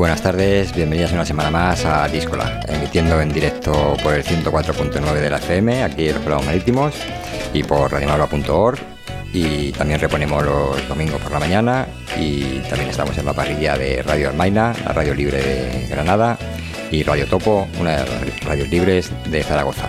buenas tardes, bienvenidos una semana más a Díscola, emitiendo en directo por el 104.9 de la FM, aquí en los Prados Marítimos, y por radiomalva.org, y también reponemos los domingos por la mañana, y también estamos en la parrilla de Radio Almaina, la radio libre de Granada, y Radio Topo, una de las radios libres de Zaragoza.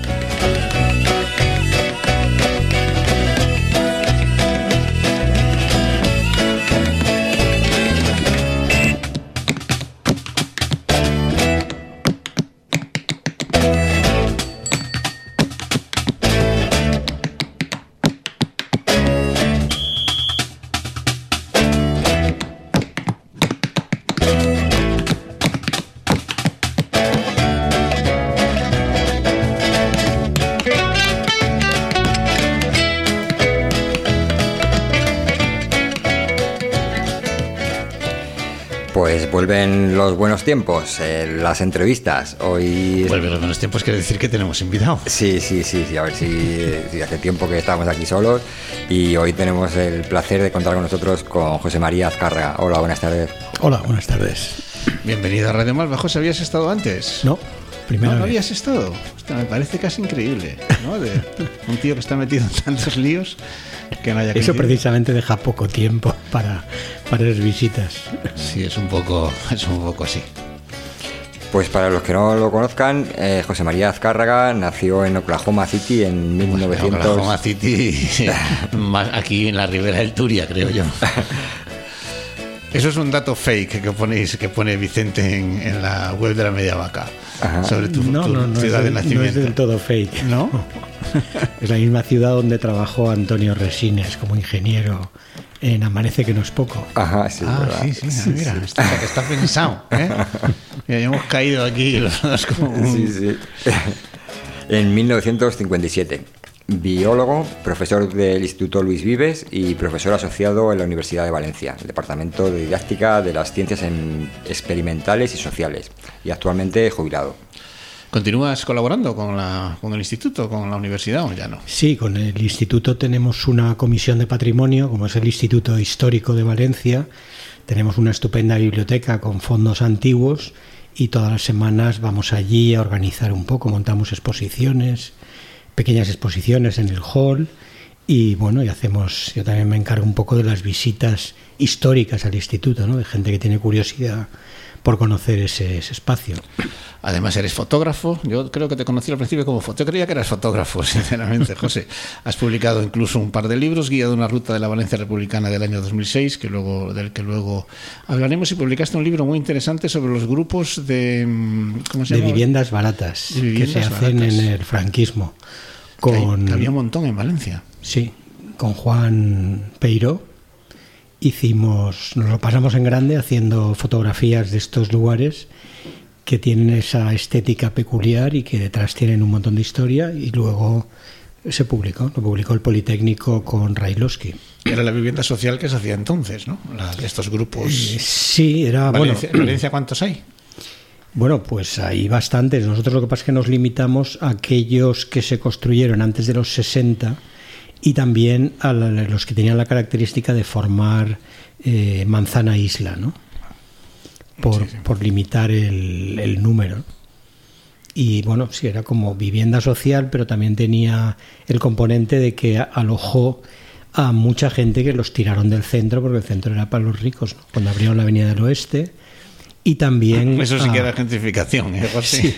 Pues vuelven los buenos tiempos, las entrevistas. Hoy vuelven los buenos tiempos, quiere decir que tenemos invitado. Sí, a ver si hace tiempo que estábamos aquí solos y hoy tenemos el placer de contar con nosotros con José María Azcárraga. Hola, buenas tardes. Hola, buenas tardes. Bienvenido a Radio Malva. José, ¿habías estado antes? No, primero. ¿No habías estado? Hostia, me parece casi increíble, ¿no? De un tío que está metido en tantos líos que no haya Eso precisamente deja poco tiempo para las visitas. Sí, es un poco así. Pues para los que no lo conozcan, José María Azcárraga nació en Oklahoma City en 1900. Oklahoma City, aquí en la ribera del Turia, creo yo. Eso es un dato fake que pone Vicente en la web de la Media Vaca. Ajá. Sobre tu ciudad de nacimiento. No es del todo fake. ¿No? Es la misma ciudad donde trabajó Antonio Resines como ingeniero en Amanece que no es poco. Ajá, sí. Sí, mira, está pensado, ¿eh? Mira, hemos caído aquí los dos como Sí. En 1957, biólogo, profesor del Instituto Luis Vives y profesor asociado en la Universidad de Valencia, el Departamento de Didáctica de las Ciencias Experimentales y Sociales, y actualmente jubilado. ¿Continúas colaborando con el instituto, con la universidad o ya no? Sí, con el instituto tenemos una comisión de patrimonio, como es el Instituto Histórico de Valencia. Tenemos una estupenda biblioteca con fondos antiguos y todas las semanas vamos allí a organizar un poco, montamos exposiciones, pequeñas exposiciones en el hall y bueno, yo también me encargo un poco de las visitas históricas al instituto, ¿no? De gente que tiene curiosidad por conocer ese espacio. Además eres fotógrafo. Yo creo que te conocí al principio como fotógrafo. Yo creía que eras fotógrafo, sinceramente, José. Has publicado incluso un par de libros, Guía de una ruta de la Valencia republicana del año 2006, del que luego hablaremos, y publicaste un libro muy interesante sobre los grupos de viviendas baratas que se hacen en el franquismo. Que había un montón en Valencia. Sí, con Juan Peiró. Nos lo pasamos en grande haciendo fotografías de estos lugares que tienen esa estética peculiar y que detrás tienen un montón de historia, y luego lo publicó el Politécnico con Railovsky. Era la vivienda social que se hacía entonces, ¿no? De estos grupos. Sí, era Valencia, ¿en Valencia cuántos hay? Bueno, pues hay bastantes. Nosotros lo que pasa es que nos limitamos a aquellos que se construyeron antes de los 60 y también a los que tenían la característica de formar manzana isla, ¿no? Por limitar el número. Y bueno, sí, era como vivienda social, pero también tenía el componente de que alojó a mucha gente que los tiraron del centro, porque el centro era para los ricos, ¿no? Cuando abrieron la Avenida del Oeste. Y también... Eso sí que era gentrificación, ¿eh? Sí.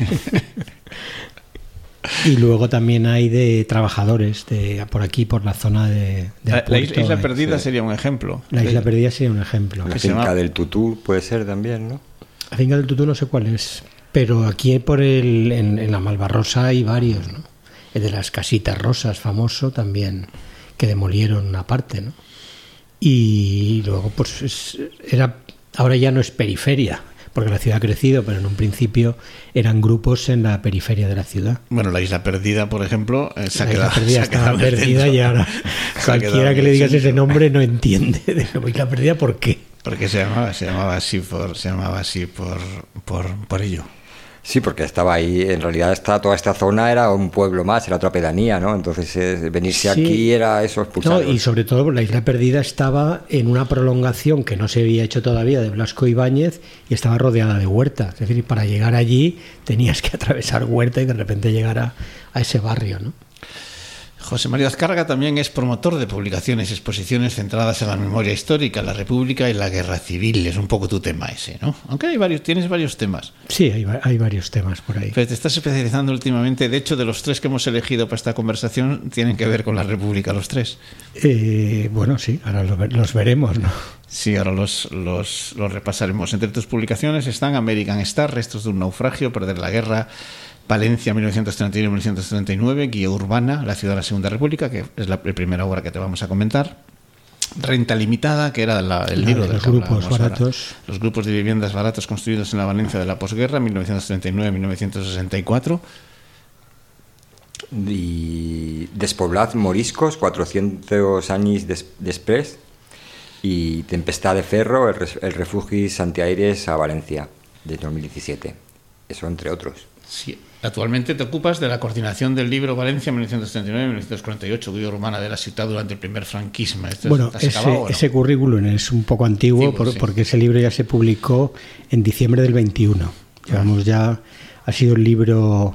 Y luego también hay de trabajadores por aquí, por la zona de la Isla Perdida sería un ejemplo. La Isla Perdida sería un ejemplo. La finca del Tutú puede ser también, ¿no? La finca del Tutú no sé cuál es, pero aquí en la Malvarrosa hay varios, ¿no? El de las Casitas Rosas, famoso también, que demolieron una parte, ¿no? Y luego pues ahora ya no es periferia, porque la ciudad ha crecido, pero en un principio eran grupos en la periferia de la ciudad. Bueno, la Isla Perdida, por ejemplo, se ha quedado perdida, y ahora cualquiera que le digas ese nombre no entiende de la Isla Perdida. ¿Por qué? Porque se llamaba así por ello. Sí, porque estaba ahí, en realidad toda esta zona era un pueblo más, era otra pedanía, ¿no? Entonces venirse aquí era eso, expulsarlos. No, y sobre todo la Isla Perdida estaba en una prolongación que no se había hecho todavía de Blasco Ibáñez y estaba rodeada de huerta. Es decir, para llegar allí tenías que atravesar huerta y de repente llegar a ese barrio, ¿no? José María Azcárraga también es promotor de publicaciones y exposiciones centradas en la memoria histórica, la República y la Guerra Civil. Es un poco tu tema ese, ¿no? Aunque tienes varios temas. Sí, hay varios temas por ahí. Pero te estás especializando últimamente. De hecho, de los 3 que hemos elegido para esta conversación, tienen que ver con la República, los 3. Bueno, sí, ahora los veremos, ¿no? Sí, ahora los repasaremos. Entre tus publicaciones están American Star, Restos de un naufragio, Perder la guerra, Valencia 1931-1939, Guía urbana, La ciudad de la Segunda República, que es la primera obra que te vamos a comentar. Renta limitada, que era el libro de los grupos baratos. Ahora. Los grupos de viviendas baratos construidos en la Valencia de la posguerra, 1939-1964. Y Despoblad moriscos, 400 años després, y Tempestad de ferro, el refugio antiaérees a Valencia, de 2017. Eso entre otros. Sí. Actualmente te ocupas de la coordinación del libro Valencia 1939-1948, guía urbana de la ciudad durante el primer franquismo. Bueno, ese currículum es un poco antiguo, porque ese libro ya se publicó en diciembre del 21. Llevamos ya, ha sido un libro,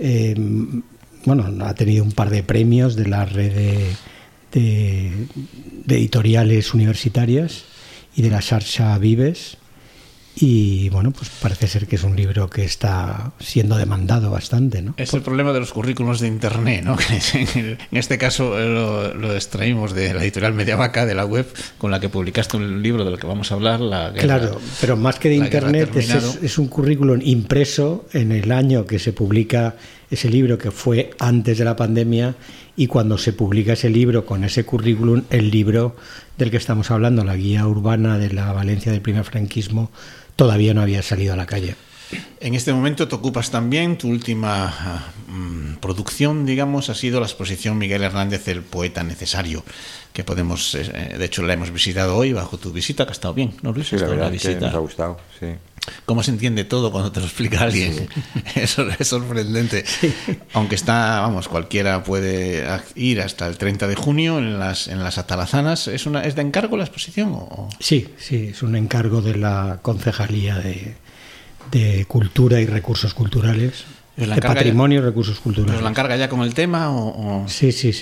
ha tenido un par de premios de la red de editoriales universitarias y de la Xarxa Vives. Y bueno, pues parece ser que es un libro que está siendo demandado bastante, ¿no? Es el problema de los currículos de internet, ¿no? En este caso lo extraímos de la editorial Mediavaca, de la web con la que publicaste un libro del que vamos a hablar. Claro, pero más que de internet es un currículum impreso en el año que se publica ese libro, que fue antes de la pandemia, y cuando se publica ese libro con ese currículum, el libro del que estamos hablando, la guía urbana de la Valencia del primer franquismo, todavía no había salido a la calle. En este momento te ocupas también, tu última producción, digamos, ha sido la exposición Miguel Hernández, el poeta necesario, que podemos, de hecho la hemos visitado hoy bajo tu visita, que ha estado bien, ¿no, Luis? Sí, la verdad que nos ha gustado, sí. Cómo se entiende todo cuando te lo explica alguien. Sí. Eso es sorprendente. Sí. Aunque cualquiera puede ir hasta el 30 de junio en las Atalazanas. ¿Es de encargo la exposición? Sí, es un encargo de la Concejalía de Cultura y Recursos Culturales. De Patrimonio y Recursos Culturales. ¿Os la encarga ya con el tema? Sí. Sí,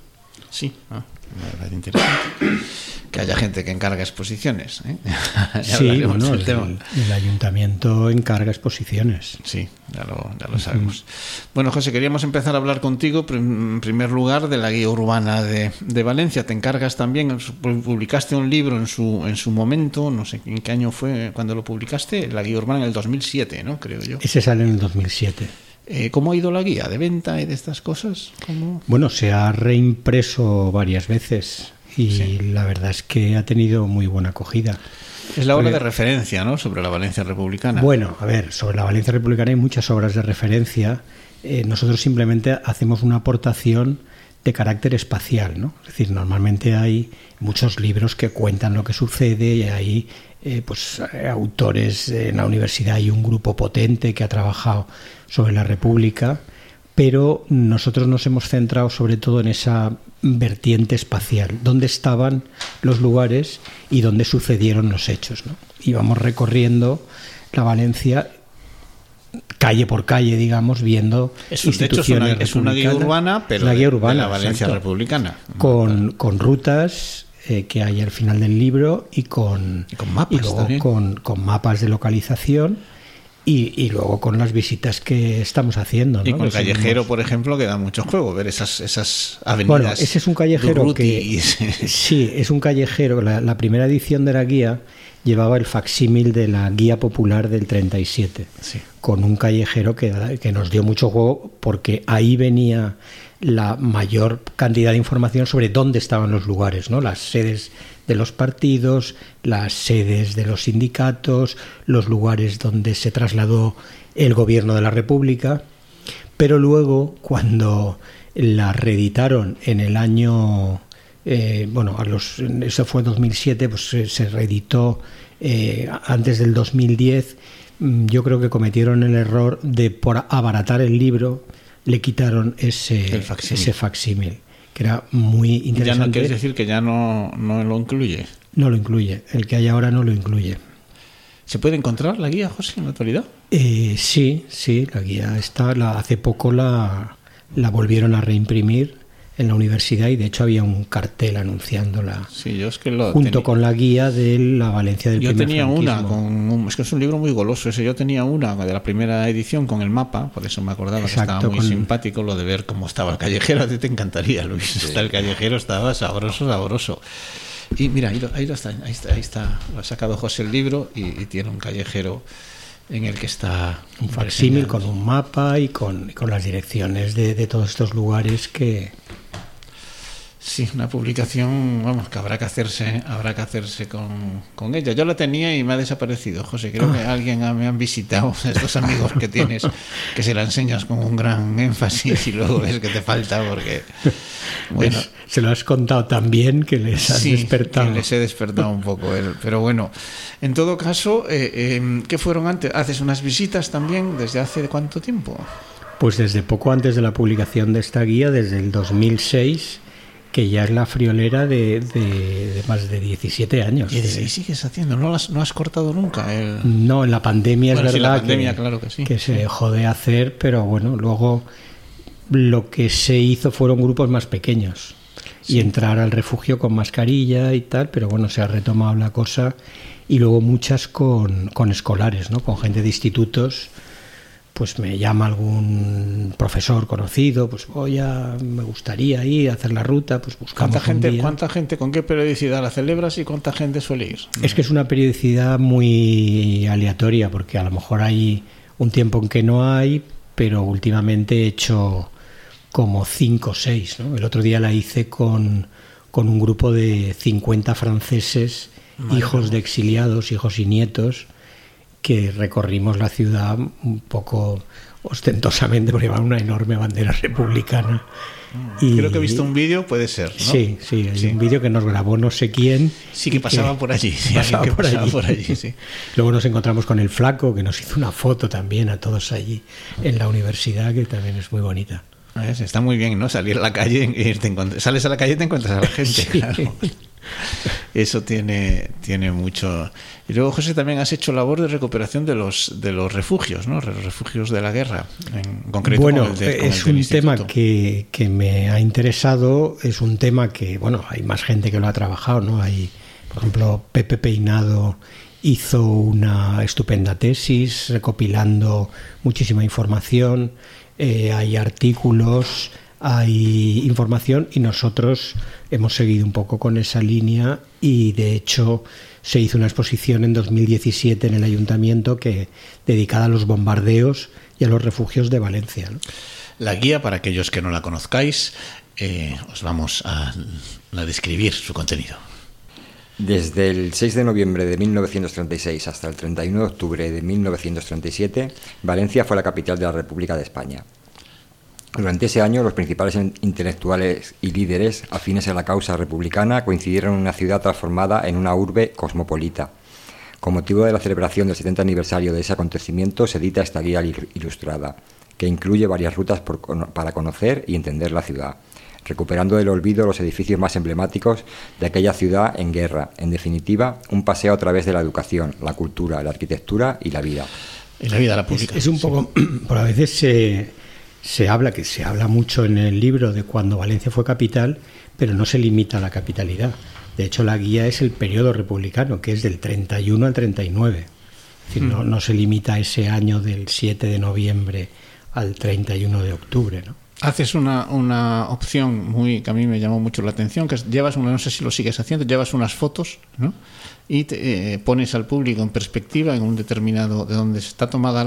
me parece interesante que haya gente que encarga exposiciones, ¿eh? Sí, bueno, el ayuntamiento encarga exposiciones. Sí, ya lo sabemos. Bueno, José, queríamos empezar a hablar contigo en primer lugar de la guía urbana de Valencia. Te encargas también, publicaste un libro en su momento, no sé en qué año fue cuando lo publicaste, la guía urbana en el 2007, ¿no? Creo yo. Ese sale en el 2007. ¿Cómo ha ido la guía de venta y de estas cosas? Bueno, se ha reimpreso varias veces y la verdad es que ha tenido muy buena acogida. Es la obra de referencia, ¿no?, sobre la Valencia republicana. Bueno, a ver, sobre la Valencia republicana hay muchas obras de referencia. Nosotros simplemente hacemos una aportación de carácter espacial, ¿no? Es decir, normalmente hay muchos libros que cuentan lo que sucede y hay autores. En la universidad hay un grupo potente que ha trabajado sobre la República, pero nosotros nos hemos centrado sobre todo en esa vertiente espacial, dónde estaban los lugares y dónde sucedieron los hechos, ¿no? Y vamos recorriendo la Valencia calle por calle, digamos, viendo instituciones. Es una guía urbana, pero la guía urbana, de la Valencia exacto, republicana. Con rutas que hay al final del libro y con mapas, y luego con mapas de localización y luego con las visitas que estamos haciendo, ¿no? Y con el callejero, por ejemplo, que da mucho juego ver esas avenidas. Bueno, ese es un callejero sí, es un callejero. La primera edición de la guía llevaba el facsímil de la guía popular del 37, sí, con un callejero que nos dio mucho juego porque ahí venía la mayor cantidad de información sobre dónde estaban los lugares, ¿no? Las sedes de los partidos, las sedes de los sindicatos, los lugares donde se trasladó el gobierno de la República. Pero luego, cuando la reeditaron en el año, eso fue 2007, pues se reeditó antes del 2010, yo creo que cometieron el error de, por abaratar el libro, le quitaron ese facsímil, que era muy interesante. ¿Ya no quieres decir que ya no lo incluye? No lo incluye, el que hay ahora no lo incluye. ¿Se puede encontrar la guía, José, en la actualidad? Sí, la guía está. Hace poco la volvieron a reimprimir en la universidad y de hecho había un cartel anunciándola, sí, yo es que junto con la guía de la Valencia del primer franquismo. Yo tenía una, es que es un libro muy goloso ese, yo tenía una de la primera edición con el mapa, por eso me acordaba. Exacto, que estaba muy simpático lo de ver cómo estaba el callejero. A ti te encantaría, Luis, sí. El callejero estaba sabroso. Y mira, ahí está, lo ha sacado José el libro y tiene un callejero en el que está un facsímil con un mapa y con las direcciones de todos estos lugares que... Sí, una publicación, vamos, que habrá que hacerse con ella. Yo la tenía y me ha desaparecido, José. Creo que me han visitado estos amigos que tienes, que se la enseñas con un gran énfasis y luego ves que te falta porque... Bueno, se lo has contado tan bien que les has despertado. Que les he despertado un poco. Pero bueno, en todo caso, ¿qué fueron antes? ¿Haces unas visitas también? ¿Desde hace cuánto tiempo? Pues desde poco antes de la publicación de esta guía, desde el 2006... que ya es la friolera de más de 17 años. ¿Y sigues haciendo? ¿No has cortado nunca? No, en la pandemia es verdad, sí, la pandemia, claro que sí. Que se dejó de hacer, pero bueno, luego lo que se hizo fueron grupos más pequeños y entrar al refugio con mascarilla y tal, pero bueno, se ha retomado la cosa y luego muchas con escolares, ¿no? Con gente de institutos. Pues me llama algún profesor conocido, pues me gustaría ir a hacer la ruta, pues buscamos ¿Cuánta gente, con qué periodicidad la celebras y cuánta gente suele ir? Es que es una periodicidad muy aleatoria, porque a lo mejor hay un tiempo en que no hay, pero últimamente he hecho como 5 o 6, ¿no? El otro día la hice con un grupo de 50 franceses, hijos de exiliados, hijos y nietos, que recorrimos la ciudad un poco ostentosamente porque llevaban una enorme bandera republicana. Creo que he visto un vídeo, puede ser, ¿no? Sí, hay un vídeo que nos grabó no sé quién. Sí, que pasaba por allí. Pasaba por allí, sí. Luego nos encontramos con el Flaco, que nos hizo una foto también a todos allí en la universidad, que también es muy bonita. Está muy bien, ¿no? Salir a la calle y sales a la calle y te encuentras a la gente, sí. Claro. Eso tiene mucho. Y luego, José, también has hecho labor de recuperación de los refugios, ¿no? Los refugios de la guerra, en concreto. Bueno, es un tema que me ha interesado. Es un tema que, bueno, hay más gente que lo ha trabajado, ¿no? Hay, por ejemplo, Pepe Peinado hizo una estupenda tesis recopilando muchísima información. Hay artículos, hay información y nosotros hemos seguido un poco con esa línea y de hecho se hizo una exposición en 2017 en el ayuntamiento dedicada a los bombardeos y a los refugios de Valencia, ¿no? La guía, para aquellos que no la conozcáis, os vamos a describir su contenido. Desde el 6 de noviembre de 1936 hasta el 31 de octubre de 1937, Valencia fue la capital de la República de España. Durante ese año, los principales intelectuales y líderes afines a la causa republicana coincidieron en una ciudad transformada en una urbe cosmopolita. Con motivo de la celebración del 70 aniversario de ese acontecimiento, se edita esta guía ilustrada, que incluye varias rutas para conocer y entender la ciudad, recuperando del olvido los edificios más emblemáticos de aquella ciudad en guerra. En definitiva, un paseo a través de la educación, la cultura, la arquitectura y la vida. Y la vida la pública. Es un poco, por a veces se habla mucho en el libro de cuando Valencia fue capital, pero no se limita a la capitalidad. De hecho, la guía es el periodo republicano, que es del 31 al 39. Es decir, no se limita a ese año del 7 de noviembre al 31 de octubre, ¿no? Haces una opción que a mí me llamó mucho la atención, que es, no sé si lo sigues haciendo, llevas unas fotos, ¿no? Y te pones al público en perspectiva en un determinado, de donde está tomada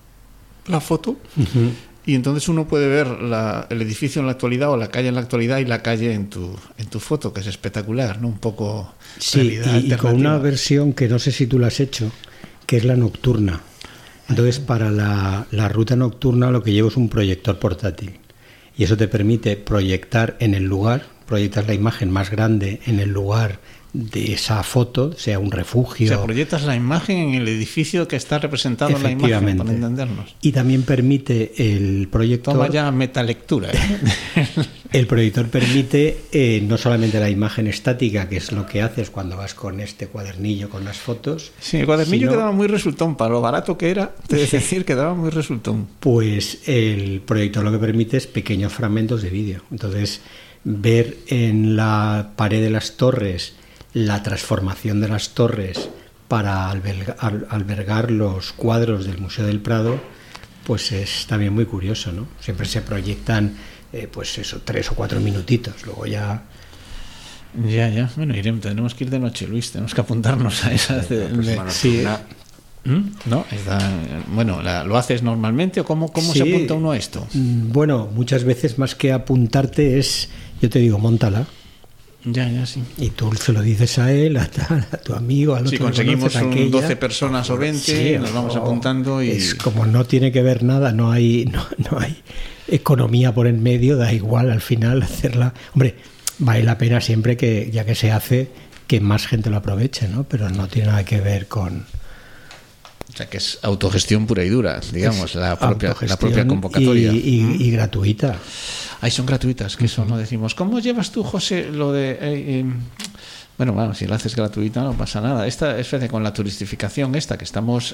la foto, y entonces uno puede ver el edificio en la actualidad o la calle en la actualidad y la calle en tu foto, que es espectacular, ¿no? Un poco realidad y con una versión que no sé si tú la has hecho, que es la nocturna. Entonces, para la ruta nocturna lo que llevo es un proyector portátil. Y eso te permite proyectar en el lugar, proyectar la imagen más grande en el lugar de esa foto, sea un refugio. O sea, proyectas la imagen en el edificio que está representado en la imagen, para entendernos. Y también permite el proyector... Toma ya metalectura. El proyector permite no solamente la imagen estática, que es lo que haces cuando vas con este cuadernillo con las fotos. Sí, el cuadernillo quedaba muy resultón, para lo barato que era, te voy a decir, quedaba muy resultón. Pues el proyector lo que permite es pequeños fragmentos de vídeo. Entonces, ver en la pared de las torres la transformación de las torres para albergar los cuadros del Museo del Prado, pues es también muy curioso, ¿no? Siempre se proyectan, pues eso, 3 o 4 minutitos, luego ya... Ya, bueno, tenemos que ir de noche, Luis, tenemos que apuntarnos a esa... Sí. ¿No? Bueno, ¿lo haces normalmente o cómo sí. Se apunta uno a esto? Bueno, muchas veces más que apuntarte es, yo te digo, móntala. Ya, sí. Y tú se lo dices a él, a tu amigo, al otro. Si conseguimos 12 personas o 20, sí, nos vamos apuntando y... Es como no tiene que ver nada, no hay economía por en medio, da igual al final hacerla... Hombre, vale la pena siempre que, ya que se hace, que más gente lo aproveche, ¿no? Pero no tiene nada que ver con... O sea, que es autogestión pura y dura, digamos, la propia convocatoria. Y gratuita. Ahí son gratuitas, que eso no decimos. ¿Cómo llevas tú, José, lo de... Bueno, si lo haces gratuita no pasa nada. Esta especie con la turistificación que estamos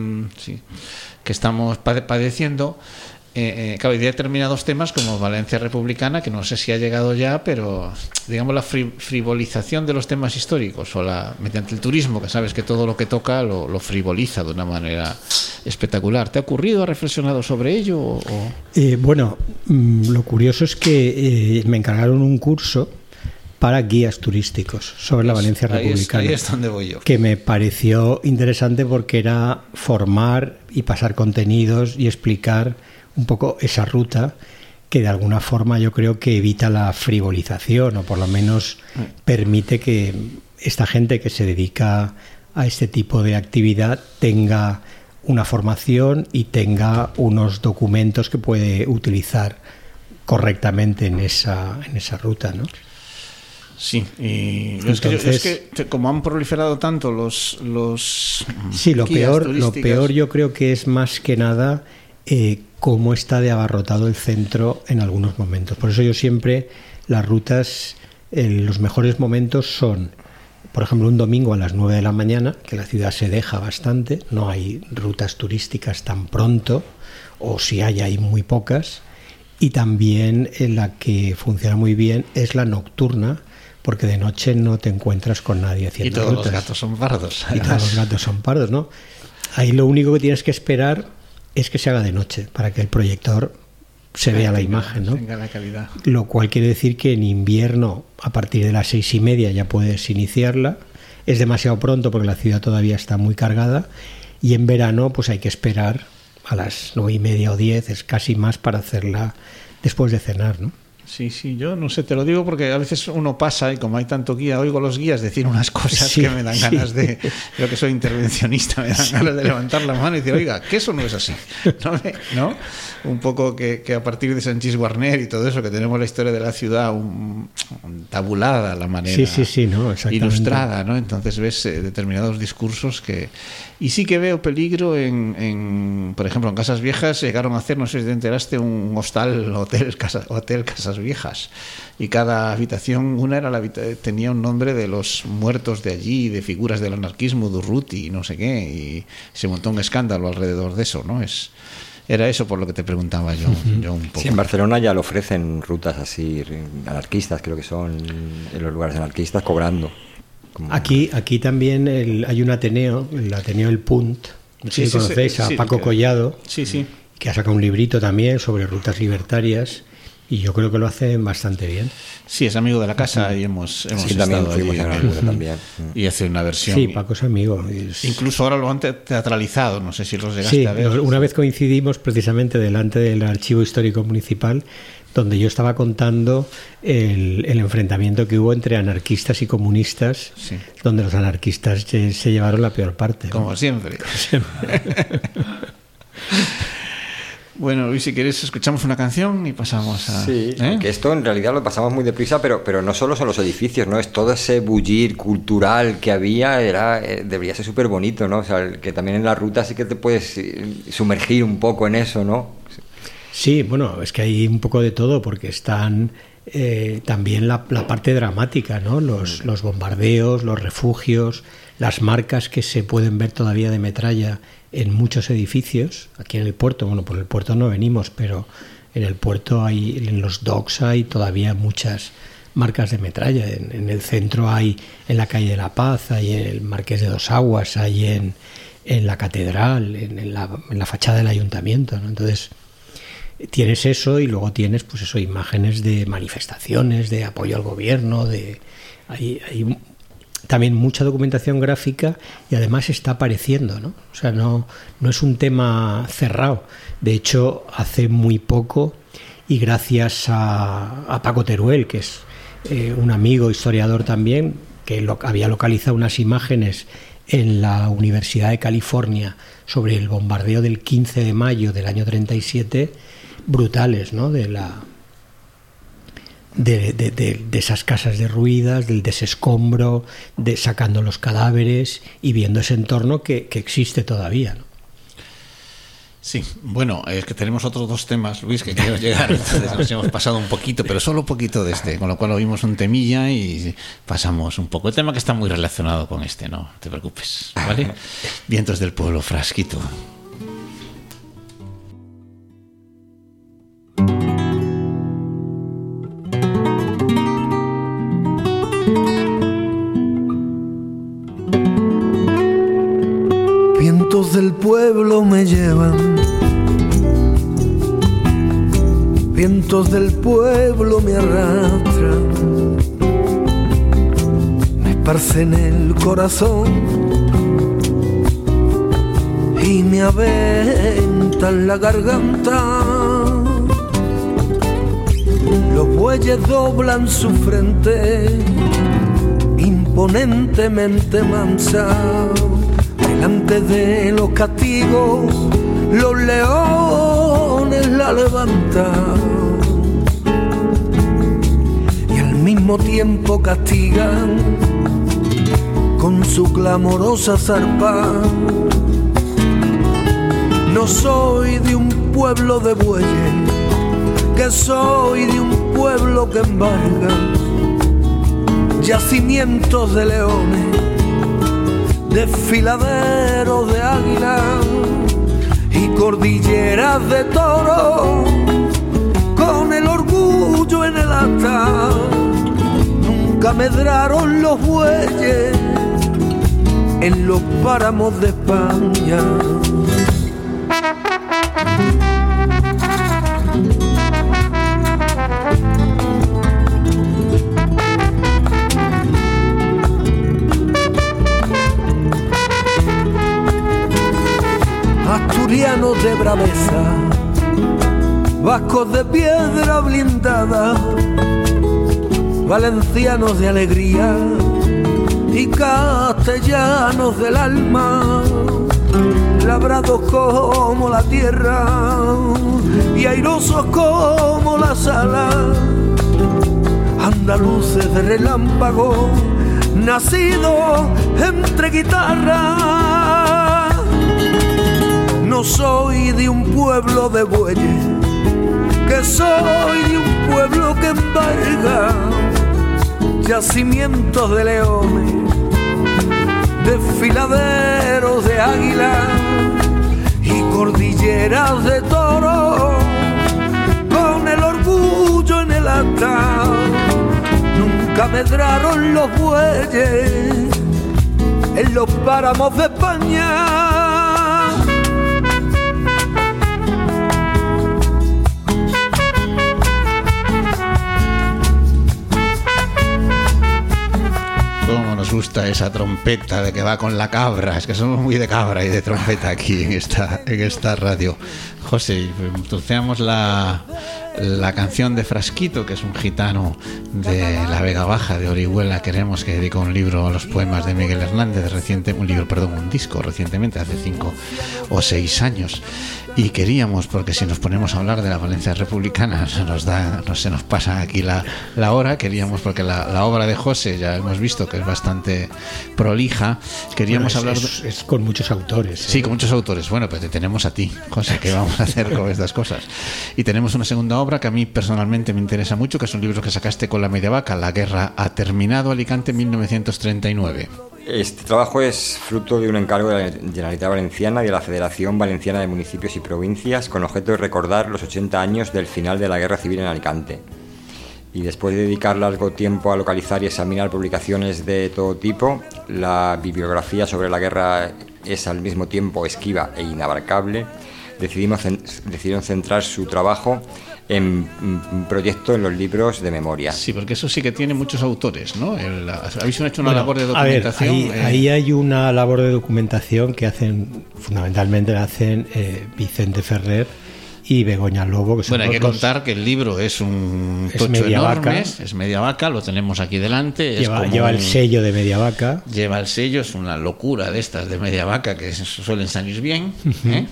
padeciendo... claro, hay determinados temas como Valencia Republicana, que no sé si ha llegado ya, pero digamos la frivolización de los temas históricos o mediante el turismo, que sabes que todo lo que toca lo frivoliza de una manera espectacular. ¿Te ha ocurrido, has reflexionado sobre ello? Bueno, lo curioso es que me encargaron un curso para guías turísticos sobre la Valencia Republicana. Ahí es donde voy yo. Que me pareció interesante porque era formar y pasar contenidos y explicar un poco esa ruta que de alguna forma yo creo que evita la frivolización, o por lo menos permite que esta gente que se dedica a este tipo de actividad tenga una formación y tenga unos documentos que puede utilizar correctamente en esa ruta, ¿no? Sí, y entonces, es que como han proliferado tanto los sí, lo peor yo creo que es más que nada cómo está de abarrotado el centro en algunos momentos. Por eso yo siempre, las rutas, los mejores momentos son, por ejemplo, un domingo a las 9 de la mañana, que la ciudad se deja bastante, no hay rutas turísticas tan pronto, o si hay muy pocas, y también en la que funciona muy bien es la nocturna, porque de noche no te encuentras con nadie haciendo rutas. Y todos los gatos son pardos. Y todos los gatos son pardos, ¿no? Ahí lo único que tienes que esperar es que se haga de noche, para que el proyector se vea la imagen, ¿no? Tenga la calidad. Lo cual quiere decir que en invierno, a partir de las 6:30 ya puedes iniciarla. Es demasiado pronto porque la ciudad todavía está muy cargada. Y en verano, pues hay que esperar a las 9:30 o 10, es casi más, para hacerla después de cenar, ¿no? Sí, yo no sé, te lo digo porque a veces uno pasa y como hay tanto guía, oigo los guías decir unas cosas que me dan ganas de... Yo que soy intervencionista, me dan ganas de levantar la mano y decir, oiga, que eso no es así, ¿no? Un poco que a partir de Sanchís Guarner y todo eso, que tenemos la historia de la ciudad tabulada, la manera ¿no? ilustrada, ¿no? Entonces ves determinados discursos que... Y sí que veo peligro por ejemplo, en Casas Viejas llegaron a hacer, no sé si te enteraste, un hotel Casas Viejas, y cada habitación, tenía un nombre de los muertos de allí, de figuras del anarquismo, Durruti y no sé qué, y se montó un escándalo alrededor de eso, ¿no? Era eso por lo que te preguntaba yo un poco. Sí, en Barcelona ya lo ofrecen rutas así anarquistas, creo que son en los lugares anarquistas, cobrando. Aquí también hay un Ateneo, el Ateneo El Punt, no sé si conocéis a Paco Collado, que ha sacado un librito también sobre rutas libertarias, y yo creo que lo hacen bastante bien. Sí, es amigo de la casa y hemos estado fuimos en alguna también. Y hace una versión. Sí, Paco es amigo. Incluso ahora lo han teatralizado, no sé si los llegaste a ver. Sí, una vez coincidimos precisamente delante del Archivo Histórico Municipal, donde yo estaba contando el enfrentamiento que hubo entre anarquistas y comunistas, donde los anarquistas se llevaron la peor parte, ¿no? Como siempre. Bueno, Luis, si quieres escuchamos una canción y pasamos a... Sí, que esto en realidad lo pasamos muy deprisa, pero no solo son los edificios, ¿no? Es todo ese bullir cultural que había, debería ser súper bonito, ¿no? O sea, que también en la ruta sí que te puedes sumergir un poco en eso, ¿no? Sí, bueno, es que hay un poco de todo, porque están también la parte dramática, ¿no? Los bombardeos, los refugios, las marcas que se pueden ver todavía de metralla en muchos edificios, aquí en el puerto. Bueno, por el puerto no venimos, pero en el puerto en los docks hay todavía muchas marcas de metralla. En el centro hay, en la calle de la Paz, hay en el Marqués de Dos Aguas, hay en la Catedral, en la fachada del ayuntamiento, ¿no? Entonces tienes eso, y luego tienes pues eso, imágenes de manifestaciones, de apoyo al gobierno, hay también mucha documentación gráfica, y además está apareciendo, ¿no? O sea, no es un tema cerrado. De hecho, hace muy poco, y gracias a Paco Teruel, que es un amigo historiador también, que había localizado unas imágenes en la Universidad de California sobre el bombardeo del 15 de mayo del año 37, brutales, ¿no? De esas casas derruidas, del desescombro, sacando los cadáveres y viendo ese entorno que existe todavía, ¿no? Sí, bueno, es que tenemos otros dos temas, Luis, que quiero llegar. Entonces nos hemos pasado un poquito, pero solo un poquito de este, con lo cual oímos un temilla y pasamos un poco. El tema que está muy relacionado con este, no te preocupes, ¿vale? Vientos del pueblo, Frasquito. Vientos del pueblo me llevan, vientos del pueblo me arrastran, me esparcen el corazón y me aventan la garganta. Los bueyes doblan su frente imponentemente mansa. Delante de los castigos, los leones la levantan y al mismo tiempo castigan con su clamorosa zarpa. No soy de un pueblo de bueyes, que soy de un pueblo que embarga yacimientos de leones, desfiladeros de águila y cordilleras de toros, con el orgullo en el asta. Nunca medraron los bueyes en los páramos de España. Asturianos de braveza, vascos de piedra blindada, valencianos de alegría y castellanos del alma, labrados como la tierra y airosos como las alas, andaluces de relámpago, nacidos entre guitarras. No soy de un pueblo de bueyes, que soy de un pueblo que embarga yacimientos de leones, desfiladeros de águila y cordilleras de toros, con el orgullo en el asta. Nunca medraron los bueyes en los páramos de España. Cómo nos gusta esa trompeta de que va con la cabra. Es que somos muy de cabra y de trompeta aquí en esta radio. José, troceamos la canción de Frasquito, que es un gitano de la Vega Baja, de Orihuela. Queremos que dedicó un libro a los poemas de Miguel Hernández, un disco recientemente, hace 5 o 6 años. Y queríamos, porque si nos ponemos a hablar de la Valencia republicana se nos pasa aquí la hora. Queríamos, porque la obra de José ya hemos visto que es bastante prolija. Queríamos hablar es con muchos autores. Sí, con muchos autores. Bueno, pues te tenemos a ti, José, ¿qué vamos a hacer con estas cosas? Y tenemos una segunda obra que a mí personalmente me interesa mucho, que es un libro que sacaste con la Media Vaca, La guerra ha terminado, Alicante, 1939. Este trabajo es fruto de un encargo de la Generalitat Valenciana y de la Federación Valenciana de Municipios y Provincias, con objeto de recordar los 80 años del final de la Guerra Civil en Alicante. Y después de dedicar largo tiempo a localizar y examinar publicaciones de todo tipo, la bibliografía sobre la guerra es al mismo tiempo esquiva e inabarcable. Decidieron centrar su trabajo en un proyecto en los libros de memoria. Sí, porque eso sí que tiene muchos autores, ¿no? Habéis hecho una labor de documentación. Ahí hay una labor de documentación que fundamentalmente hacen Vicente Ferrer y Begoña Lobo, que son hay que contar que el libro es un tocho enorme, es Media Vaca, lo tenemos aquí delante. Lleva el sello de Media Vaca. Lleva el sello, es una locura de estas de Media Vaca que suelen salir bien. Uh-huh.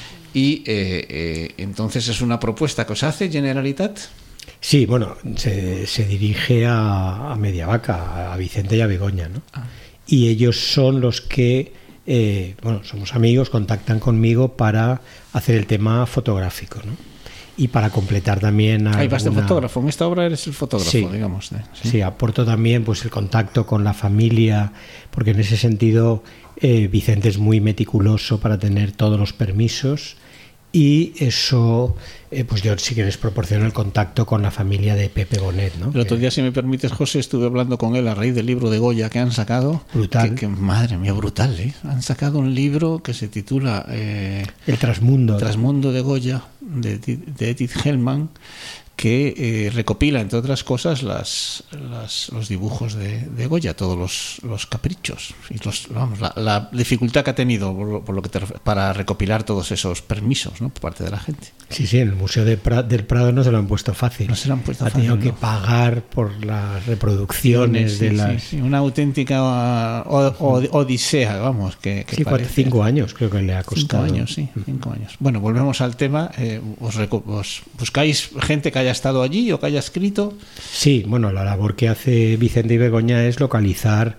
Y entonces es una propuesta que os hace Generalitat. Sí, bueno, se dirige a Media Vaca, a Vicente y a Begoña, ¿no? Y ellos son los que, somos amigos, contactan conmigo para hacer el tema fotográfico, ¿no? Y para completar también vas de fotógrafo, en esta obra eres el fotógrafo, sí, digamos. Sí, aporto también pues el contacto con la familia, porque en ese sentido Vicente es muy meticuloso para tener todos los permisos. Y eso, pues yo sí que les proporciono el contacto con la familia de Pepe Bonet, ¿no? El otro día, si me permites, José, estuve hablando con él a raíz del libro de Goya que han sacado. Brutal. Que madre mía, brutal, ¿eh? Han sacado un libro que se titula El Trasmundo. Trasmundo de Goya, de Edith Hellman, que recopila, entre otras cosas, los dibujos de Goya, todos los caprichos y la dificultad que ha tenido por lo que para recopilar todos esos permisos, ¿no? Por parte de la gente. Sí, en el Museo del Prado no se lo han puesto fácil. No se lo han puesto fácil. Ha tenido que pagar por las reproducciones de las... Sí, una auténtica odisea, vamos. Que 5 años creo que le ha costado. 5 años. Bueno, volvemos al tema. ¿Os buscáis gente que haya estado allí o que haya escrito? Sí, bueno, la labor que hace Vicente y Begoña es localizar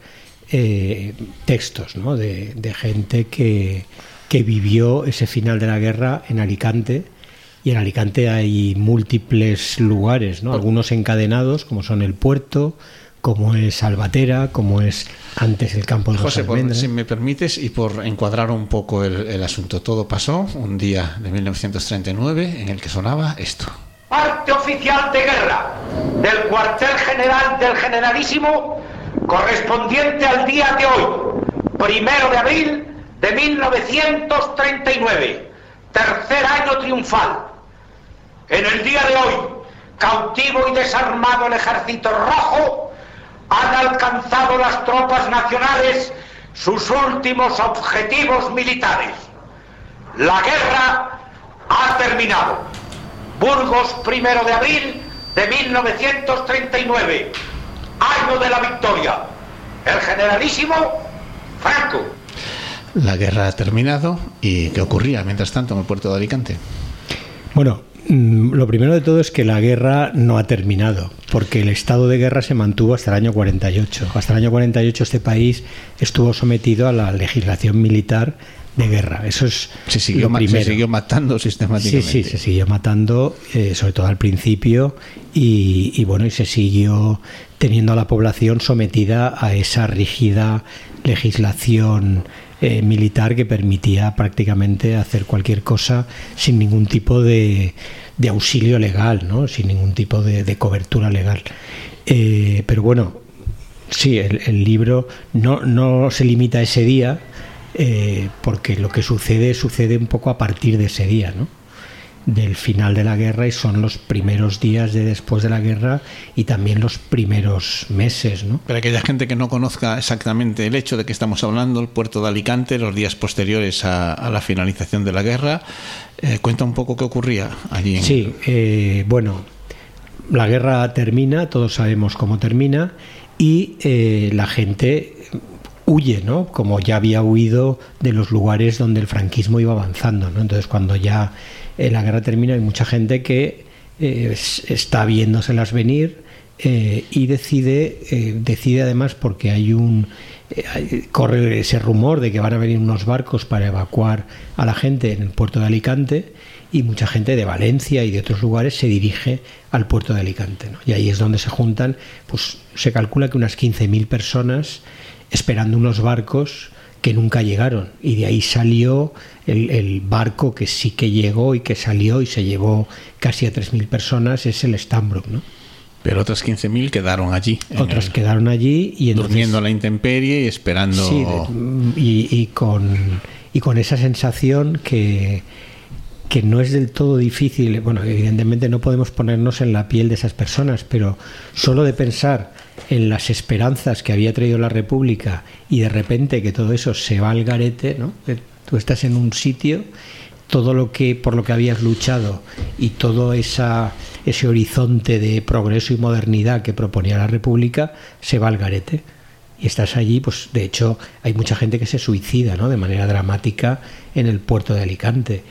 textos, ¿no? de gente que vivió ese final de la guerra en Alicante. Y en Alicante hay múltiples lugares, ¿no? Algunos encadenados, como son el puerto, como es Salvatera, como es antes el campo de los Almendras. Si me permites, y por encuadrar un poco el asunto, todo pasó un día de 1939 en el que sonaba esto. Parte oficial de guerra del cuartel general del Generalísimo, correspondiente al día de hoy, 1 de abril de 1939, tercer año triunfal. En el día de hoy, cautivo y desarmado el Ejército Rojo, han alcanzado las tropas nacionales sus últimos objetivos militares. La guerra ha terminado. Burgos, 1 de abril de 1939, año de la victoria. El Generalísimo Franco. La guerra ha terminado. ¿Y qué ocurría mientras tanto en el puerto de Alicante? Bueno, lo primero de todo es que la guerra no ha terminado, porque el estado de guerra se mantuvo hasta el año 48. Hasta el año 48 este país estuvo sometido a la legislación militar de guerra. Eso es lo primero. Se siguió matando sistemáticamente. Sí, se siguió matando, sobre todo al principio, y se siguió teniendo a la población sometida a esa rígida legislación militar que permitía prácticamente hacer cualquier cosa sin ningún tipo de auxilio legal, ¿no? Sin ningún tipo de cobertura legal. Pero bueno, sí, el libro no se limita a ese día, porque lo que sucede un poco a partir de ese día, ¿no? del final de la guerra y son los primeros días de después de la guerra y también los primeros meses, ¿no? Para aquella gente que no conozca exactamente el hecho de que estamos hablando, el puerto de Alicante, los días posteriores a la finalización de la guerra, cuenta un poco qué ocurría allí. Sí, bueno, la guerra termina, todos sabemos cómo termina, y la gente huye, ¿no? Como ya había huido de los lugares donde el franquismo iba avanzando, ¿no? Entonces, cuando ya la guerra termina, hay mucha gente que está viéndoselas venir y decide además, porque corre ese rumor de que van a venir unos barcos para evacuar a la gente en el puerto de Alicante, y mucha gente de Valencia y de otros lugares se dirige al puerto de Alicante, ¿no? Y ahí es donde se juntan, pues se calcula que unas 15.000 personas esperando unos barcos que nunca llegaron, y de ahí salió el barco que sí que llegó y que salió y se llevó casi a 3.000 personas, es el Stambrook, ¿no? Pero otras 15.000 quedaron allí. Otras quedaron allí y entonces, durmiendo a la intemperie y esperando. Sí, y con esa sensación que no es del todo difícil. Bueno, evidentemente no podemos ponernos en la piel de esas personas, pero solo de pensar en las esperanzas que había traído la República y de repente que todo eso se va al garete, ¿no? Que tú estás en un sitio, todo lo que por lo que habías luchado y todo ese horizonte de progreso y modernidad que proponía la República se va al garete. Y estás allí, pues de hecho hay mucha gente que se suicida, ¿no? De manera dramática en el puerto de Alicante.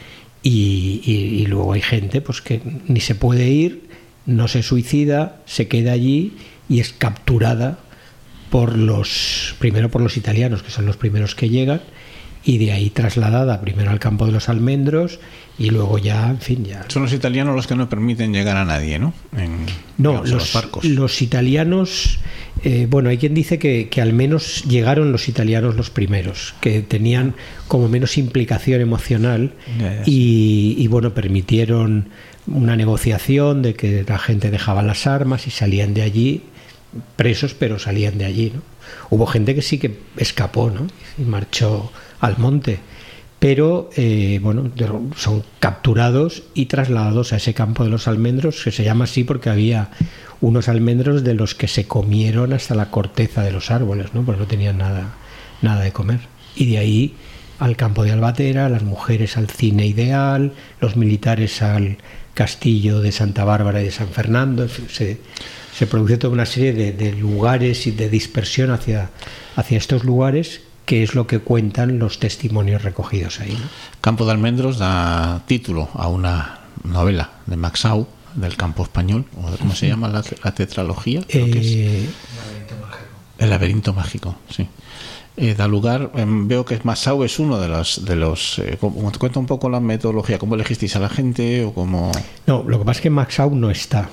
Y luego hay gente pues que ni se puede ir, no se suicida, se queda allí y es capturada primero por los italianos, que son los primeros que llegan, y de ahí trasladada primero al campo de los Almendros y luego ya, en fin, ya. Son los italianos los que no permiten llegar a nadie, ¿no? No, los barcos. Los italianos, bueno, hay quien dice que al menos llegaron los italianos los primeros, que tenían como menos implicación emocional y bueno, permitieron una negociación de que la gente dejaba las armas y salían de allí presos, pero salían de allí, ¿no? Hubo gente que sí que escapó, ¿no? Y marchó al monte, pero bueno, son capturados y trasladados a ese campo de los almendros, que se llama así porque había unos almendros de los que se comieron hasta la corteza de los árboles, ¿no? Porque no tenían nada de comer. Y de ahí al campo de Albatera, las mujeres al Cine Ideal, los militares al castillo de Santa Bárbara y de San Fernando. En fin, se produce toda una serie de lugares y de dispersión hacia estos lugares, que es lo que cuentan los testimonios recogidos ahí, ¿no? Campo de Almendros da título a una novela de Max Aub, del campo español, o ¿cómo se llama la tetralogía? Creo que es El laberinto mágico, sí. Da lugar, veo que Max Aub es uno de los cuenta un poco la metodología, cómo elegisteis a la gente o cómo. No, lo que pasa es que Max Aub no está.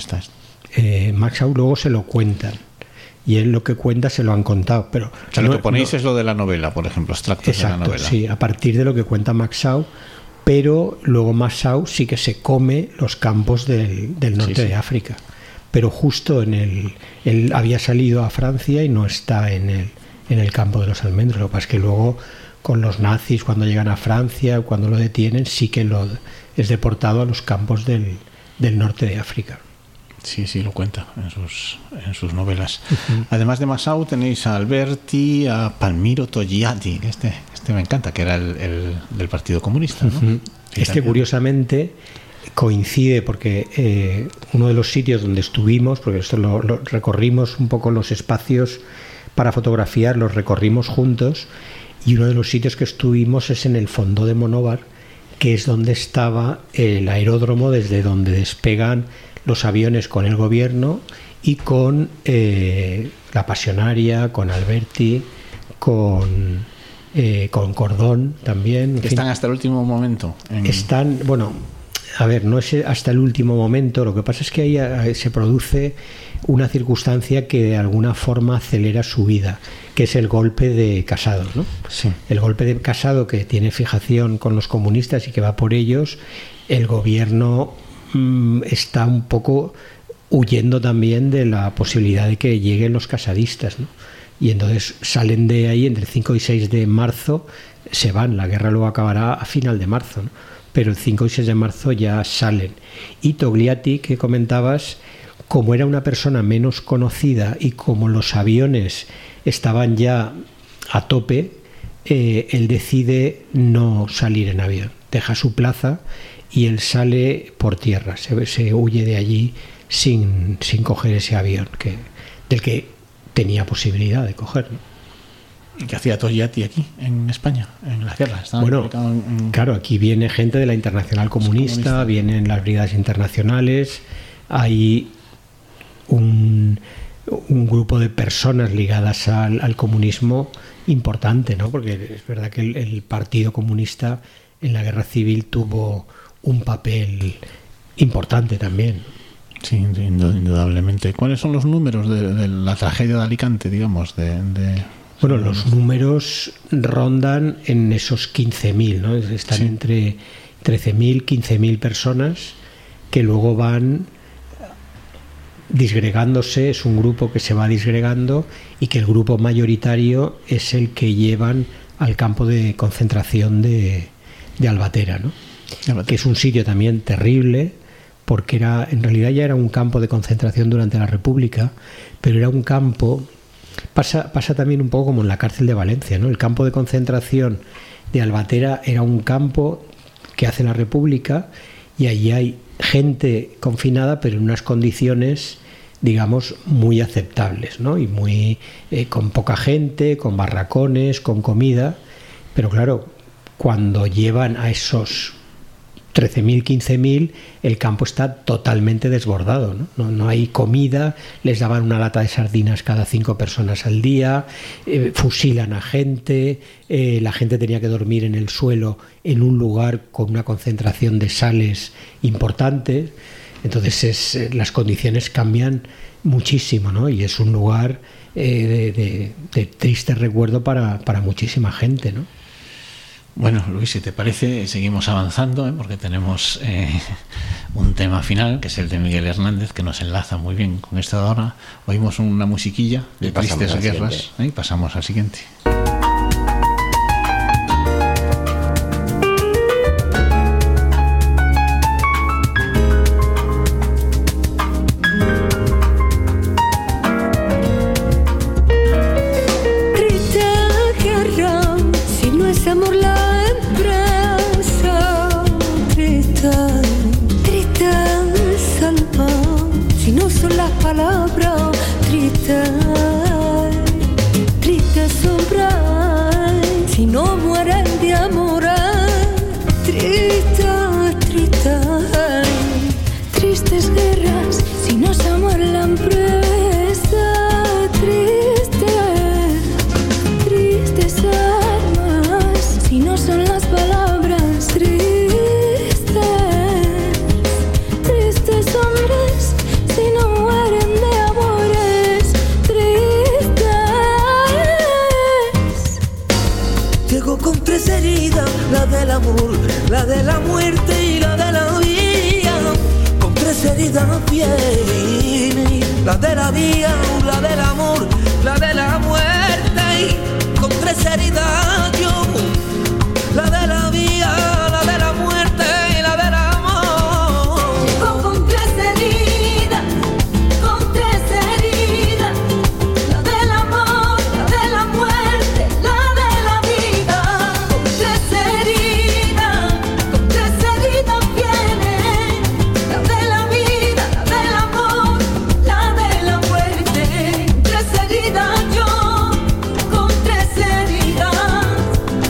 Max Aub luego se lo cuentan. Y él lo que cuenta se lo han contado, pero o sea, lo que ponéis es lo de la novela, por ejemplo, extractos de la novela. Sí, a partir de lo que cuenta Max Aub, pero luego Max Aub sí que se come los campos del norte de África, pero justo él había salido a Francia y no está en el campo de los almendros. Lo que pasa es que luego con los nazis, cuando llegan a Francia, cuando lo detienen, sí que es deportado a los campos del norte de África. Sí, lo cuenta en sus novelas. Uh-huh. Además de Max Aub tenéis a Alberti, a Palmiro Togliatti, que este me encanta, que era el del Partido Comunista, ¿no? Uh-huh. Curiosamente coincide porque uno de los sitios donde estuvimos, porque esto lo recorrimos un poco los espacios para fotografiar, los recorrimos juntos, y uno de los sitios que estuvimos es en el Fondo de Monóvar, que es donde estaba el aeródromo desde donde despegan los aviones con el gobierno y con la Pasionaria, con Alberti, con Cordón también. Que están hasta el último momento. Están, bueno, a ver, no es hasta el último momento, lo que pasa es que ahí se produce una circunstancia que de alguna forma acelera su vida, que es el golpe de Casado, ¿no? Sí. El golpe de Casado, que tiene fijación con los comunistas y que va por ellos. El gobierno está un poco huyendo también de la posibilidad de que lleguen los casadistas, ¿no? Y entonces salen de ahí entre el 5 y 6 de marzo, se van. La guerra luego acabará a final de marzo, ¿no? pero el 5 y 6 de marzo ya salen. Y Togliatti, que comentabas, como era una persona menos conocida y como los aviones estaban ya a tope, él decide no salir en avión, deja su plaza y él sale por tierra, se huye de allí sin coger ese avión del que tenía posibilidad de coger, ¿no? ¿Y qué hacía Togliatti aquí, en España, en la guerra? Bueno, claro, aquí viene gente de la Internacional Comunista, vienen las brigadas internacionales, hay un grupo de personas ligadas al comunismo importante, ¿no? Porque es verdad que el Partido Comunista en la Guerra Civil tuvo un papel importante también. Sí, indudablemente. ¿Cuáles son los números de la tragedia de Alicante, digamos? Bueno, los números rondan en esos 15.000, ¿no? Están entre 13.000, 15.000 personas que luego van disgregándose. Es un grupo que se va disgregando y que el grupo mayoritario es el que llevan al campo de concentración de Albatera, ¿no? Que es un sitio también terrible, porque en realidad ya era un campo de concentración durante la República, pero era un campo... Pasa también un poco como en la cárcel de Valencia, ¿no? El campo de concentración de Albatera era un campo que hace la República y allí hay gente confinada, pero en unas condiciones, digamos, muy aceptables, ¿no? Y muy con poca gente, con barracones, con comida. Pero claro, cuando llevan a esos 13.000, 15.000, el campo está totalmente desbordado, ¿no? No hay comida, les daban una lata de sardinas cada 5 personas al día, fusilan a gente, la gente tenía que dormir en el suelo en un lugar con una concentración de sales importante. Entonces las condiciones cambian muchísimo, ¿no? Y es un lugar de triste recuerdo para muchísima gente, ¿no? Bueno, Luis, si te parece, seguimos avanzando, porque tenemos un tema final, que es el de Miguel Hernández, que nos enlaza muy bien con esta hora. Oímos una musiquilla de Tristes Guerras y pasamos al siguiente. La de la muerte y la de la vida, con 3 heridas viene. La de la vida, la del amor, la de la muerte y con 3 heridas yo. La de la vida, la de la muerte y la del amor. Llegó con 3 heridas, con 3 heridas. La del amor, la de la muerte, la de la vida. Con 3 heridas, con 3 heridas viene. La de la vida, la del amor, la de la muerte. 3 heridas yo, con 3 heridas.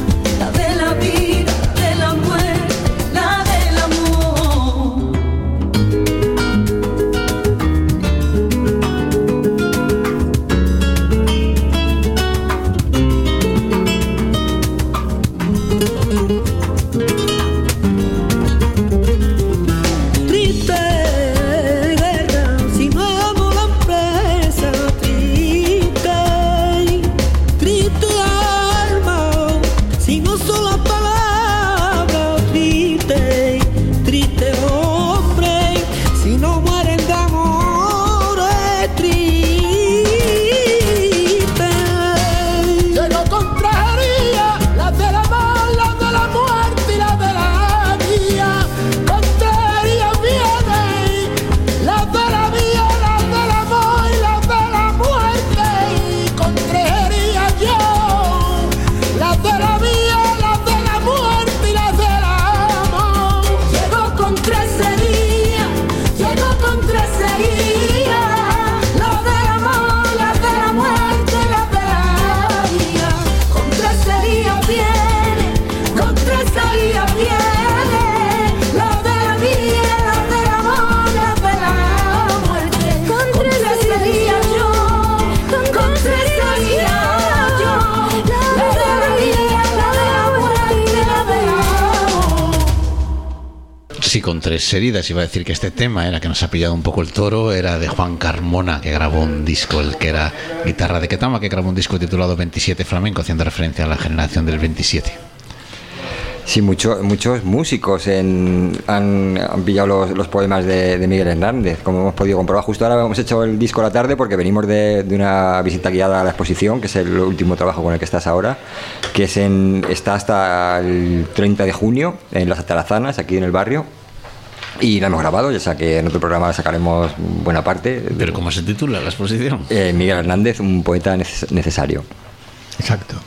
con tres heridas. Iba a decir que este tema era que nos ha pillado un poco el toro, era de Juan Carmona, que grabó un disco, el que era guitarra de Ketama, que grabó un disco titulado 27 Flamenco, haciendo referencia a la generación del 27. Sí, muchos músicos han pillado los poemas de Miguel Hernández, como hemos podido comprobar. Justo ahora hemos hecho el disco a la tarde porque venimos de una visita guiada a la exposición, que es el último trabajo con el que estás ahora, que está hasta el 30 de junio en las Atarazanas, aquí en el barrio. Y la hemos grabado, ya sea que en otro programa sacaremos buena parte. ¿Pero cómo se titula la exposición? Miguel Hernández, un poeta necesario. Exacto.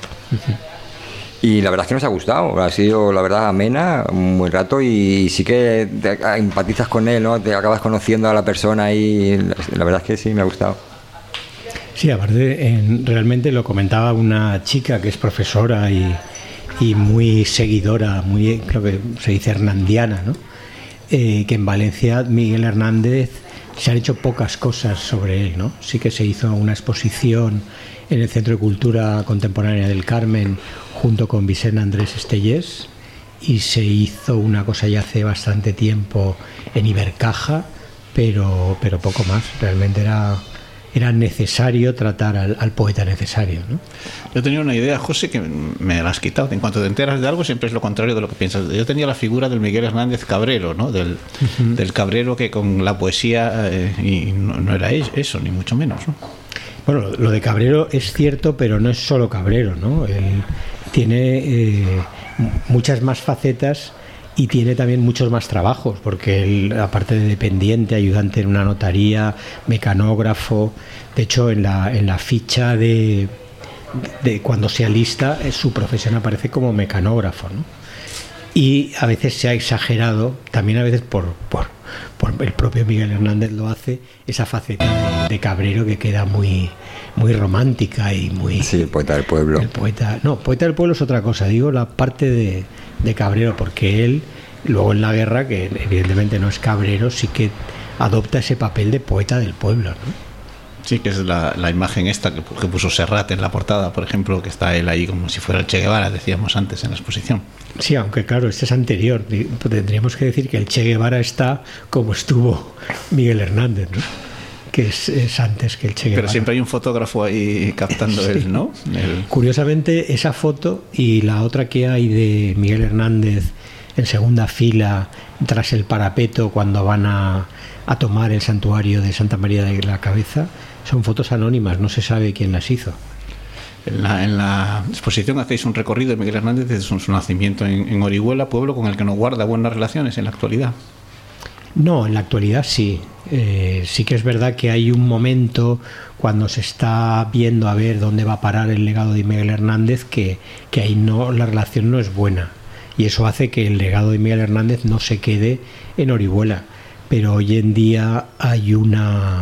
Y la verdad es que nos ha gustado, ha sido la verdad amena, un buen rato, y sí que empatizas con él, ¿no? Te acabas conociendo a la persona y la verdad es que sí, me ha gustado. Sí, aparte, realmente lo comentaba una chica que es profesora y muy seguidora, creo que se dice hernandiana, ¿no? Que en Valencia Miguel Hernández se han hecho pocas cosas sobre él, ¿no? Sí que se hizo una exposición en el Centro de Cultura Contemporánea del Carmen junto con Vicent Andrés Estellés, y se hizo una cosa ya hace bastante tiempo en Ibercaja, pero poco más. Realmente era necesario tratar al poeta necesario, ¿no? Yo tenía una idea, José, que me la has quitado. En cuanto te enteras de algo, siempre es lo contrario de lo que piensas. Yo tenía la figura del Miguel Hernández Cabrero, ¿no? Del cabrero que con la poesía, y no era eso, ni mucho menos, ¿no? Bueno, lo de Cabrero es cierto, pero no es solo Cabrero, ¿no? Él tiene muchas más facetas y tiene también muchos más trabajos, porque él, aparte de dependiente, ayudante en una notaría, mecanógrafo, de hecho en la ficha de cuando se alista, su profesión aparece como mecanógrafo, ¿no? Y a veces se ha exagerado, también a veces por el propio Miguel Hernández lo hace, esa faceta de cabrero que queda muy romántica y muy... Sí, el poeta del pueblo. Poeta del pueblo es otra cosa, digo la parte de cabrero, porque él luego en la guerra, que evidentemente no es cabrero, sí que adopta ese papel de poeta del pueblo, ¿no? Sí, que es la imagen esta que puso Serrat en la portada, por ejemplo, que está él ahí como si fuera el Che Guevara, decíamos antes en la exposición. Sí, aunque claro, este es anterior. Tendríamos que decir que el Che Guevara está como estuvo Miguel Hernández, ¿no? Que es antes que el Che Guevara. Pero siempre hay un fotógrafo ahí captando sí. él, ¿no? Curiosamente, esa foto y la otra que hay de Miguel Hernández en segunda fila tras el parapeto cuando van a tomar el santuario de Santa María de la Cabeza, son fotos anónimas, no se sabe quién las hizo. En la exposición hacéis un recorrido de Miguel Hernández desde su nacimiento en Orihuela, pueblo con el que no guarda buenas relaciones en la actualidad. No, en la actualidad sí. Sí que es verdad que hay un momento cuando se está viendo a ver dónde va a parar el legado de Miguel Hernández que ahí la relación no es buena. Y eso hace que el legado de Miguel Hernández no se quede en Orihuela. Pero hoy en día hay una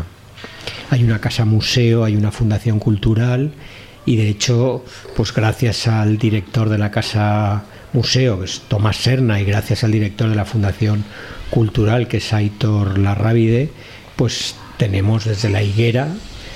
casa museo, hay una fundación cultural, y de hecho, pues gracias al director de la casa museo, que es Tomás Serna, y gracias al director de la fundación cultural, que es Aitor Larrábide, pues tenemos desde la higuera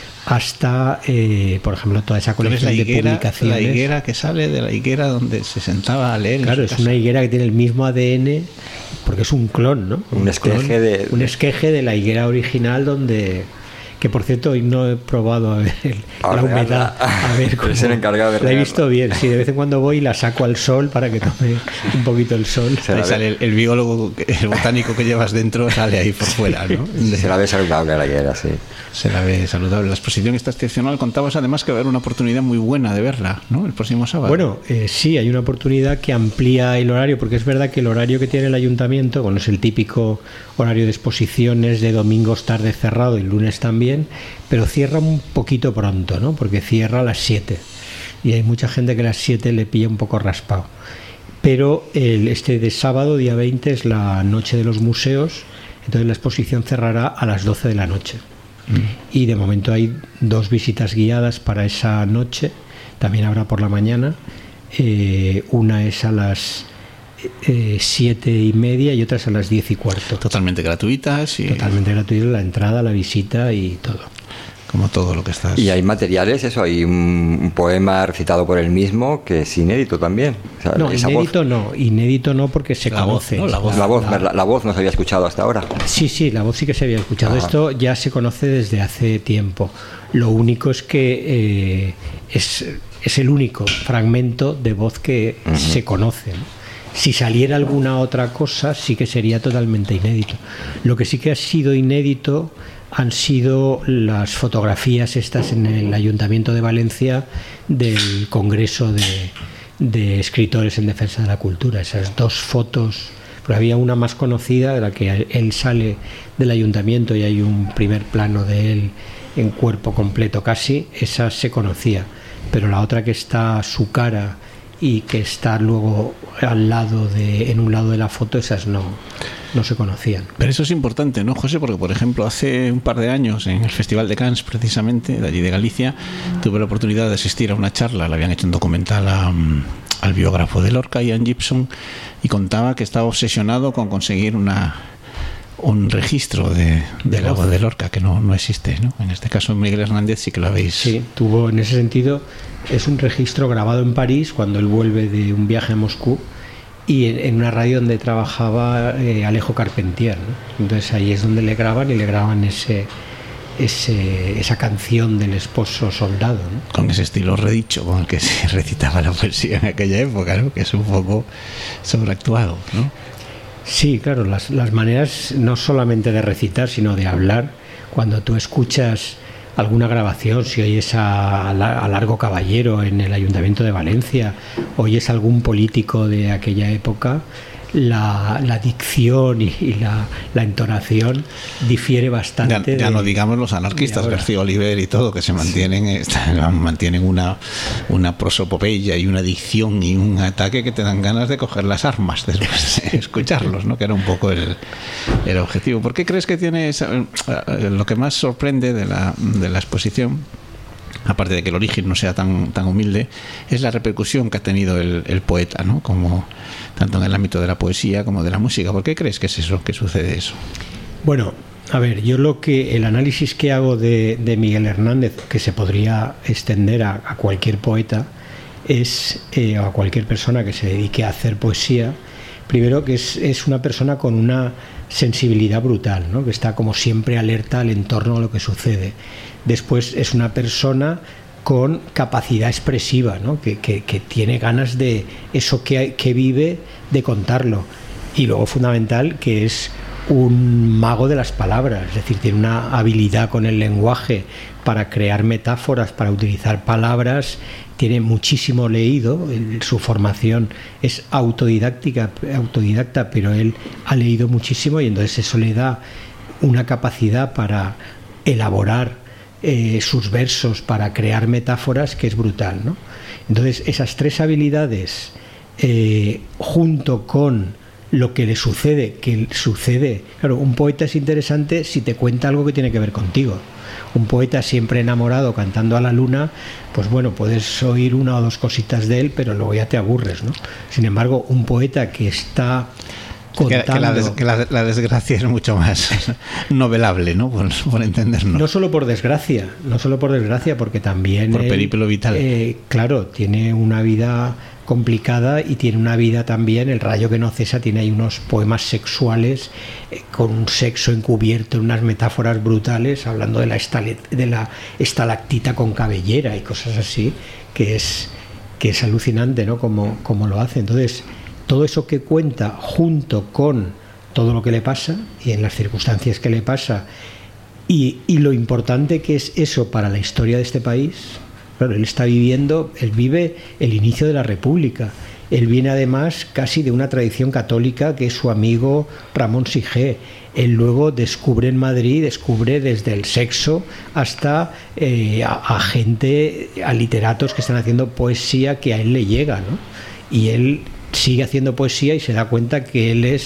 hasta, por ejemplo, toda esa colección de publicaciones. La higuera que sale de la higuera donde se sentaba a leer. Claro, es una higuera que tiene el mismo ADN, porque es un clon, ¿no? Un esqueje de la higuera original, donde... Que por cierto, hoy no he probado a ver la humedad. A ver cómo. Es el encargado de la he visto bien. Sí, de vez en cuando voy y la saco al sol para que tome un poquito el sol. Ahí sale el biólogo, el botánico que llevas dentro, sale ahí por fuera, ¿no? Se la ve saludable la higuera, sí. Se la ve saludable. La exposición está excepcional. Contabas además que va a haber una oportunidad muy buena de verla, ¿no? El próximo sábado. Bueno, sí, hay una oportunidad que amplía el horario, porque es verdad que el horario que tiene el ayuntamiento, bueno, es el típico horario de exposiciones de domingos tarde cerrado y lunes también, pero cierra un poquito pronto, ¿no? Porque cierra a las 7 y hay mucha gente que a las 7 le pilla un poco raspado. Pero este de sábado, día 20, es la noche de los museos, entonces la exposición cerrará a las 12 de la noche. Y de momento hay 2 visitas guiadas para esa noche, también habrá por la mañana. Una es a las 7:30 y otra es a las 10:15. Totalmente gratuitas. Totalmente gratuita la entrada, la visita y todo. como todo lo que estás... Y hay materiales, eso, hay un poema recitado por él mismo que es inédito también. O sea, no, inédito no porque se conoce. La voz no se había escuchado hasta ahora. Sí, la voz sí que se había escuchado. Esto ya se conoce desde hace tiempo. Lo único es que es el único fragmento de voz que se conoce, ¿no? Si saliera alguna otra cosa, sí que sería totalmente inédito. Lo que sí que ha sido inédito han sido las fotografías estas en el Ayuntamiento de Valencia del Congreso de Escritores en Defensa de la Cultura. Esas 2 fotos, porque había una más conocida, de la que él sale del ayuntamiento y hay un primer plano de él en cuerpo completo casi, esa se conocía, pero la otra que está su cara y que está luego en un lado de la foto, esas no se conocían. Pero eso es importante, ¿no, José? Porque, por ejemplo, hace un par de años en el Festival de Cannes, precisamente, de allí de Galicia, tuve la oportunidad de asistir a una charla, le habían hecho un documental al biógrafo de Lorca, Ian Gibson, y contaba que estaba obsesionado con conseguir un registro de la voz de Lorca, que no existe, ¿no? En este caso Miguel Hernández sí que lo habéis... Sí, tuvo en ese sentido, es un registro grabado en París cuando él vuelve de un viaje a Moscú y en una radio donde trabajaba Alejo Carpentier, ¿no? Entonces ahí es donde le graban esa canción del esposo soldado, ¿no? Con ese estilo redicho con el que se recitaba la poesía en aquella época, ¿no? Que es un poco sobreactuado, ¿no? Sí, claro, las maneras no solamente de recitar, sino de hablar. Cuando tú escuchas alguna grabación, si oyes a Largo Caballero en el Ayuntamiento de Valencia, oyes algún político de aquella época, la dicción y la entonación difiere bastante. Ya no digamos los anarquistas, García Oliver y todo, que se mantienen una prosopopeya y una dicción y un ataque que te dan ganas de coger las armas después de escucharlos, ¿no? Que era un poco el objetivo. ¿Por qué crees que tiene lo que más sorprende de la exposición, aparte de que el origen no sea tan humilde, es la repercusión que ha tenido el poeta, ¿no? Como tanto en el ámbito de la poesía como de la música? ¿Por qué crees que es eso, que sucede eso? Bueno, a ver, el análisis que hago de Miguel Hernández, que se podría extender a cualquier poeta, o a cualquier persona que se dedique a hacer poesía. Primero, que es una persona con una sensibilidad brutal, ¿no? Que está como siempre alerta al entorno a lo que sucede. Después, es una persona con capacidad expresiva, ¿no? que tiene ganas de eso que vive, de contarlo. Y luego, fundamental, que es un mago de las palabras, es decir, tiene una habilidad con el lenguaje para crear metáforas, para utilizar palabras. Tiene muchísimo leído, su formación es autodidacta, pero él ha leído muchísimo y entonces eso le da una capacidad para elaborar sus versos, para crear metáforas, que es brutal, ¿no? Entonces esas 3 habilidades, junto con lo que le sucede, claro, un poeta es interesante si te cuenta algo que tiene que ver contigo. Un poeta siempre enamorado cantando a la luna, pues bueno, puedes oír 1 o 2 cositas de él, pero luego ya te aburres, ¿no? Sin embargo, un poeta que está contando... Que la desgracia es mucho más novelable, ¿no? Por entendernos. No solo por desgracia, porque también... Por periplo vital. Claro, tiene una vida complicada y tiene una vida también, El rayo que no cesa, tiene ahí unos poemas sexuales con un sexo encubierto, unas metáforas brutales, hablando de la estalactita con cabellera y cosas así, que es alucinante, ¿no? Como lo hace. Entonces, todo eso que cuenta, junto con todo lo que le pasa y en las circunstancias que le pasa, y lo importante que es eso para la historia de este país. Claro, él vive el inicio de la República. Él viene además casi de una tradición católica, que es su amigo Ramón Sigé. Él luego descubre en Madrid, desde el sexo hasta a gente, a literatos que están haciendo poesía que a él le llega, ¿no? Y él sigue haciendo poesía y se da cuenta que él es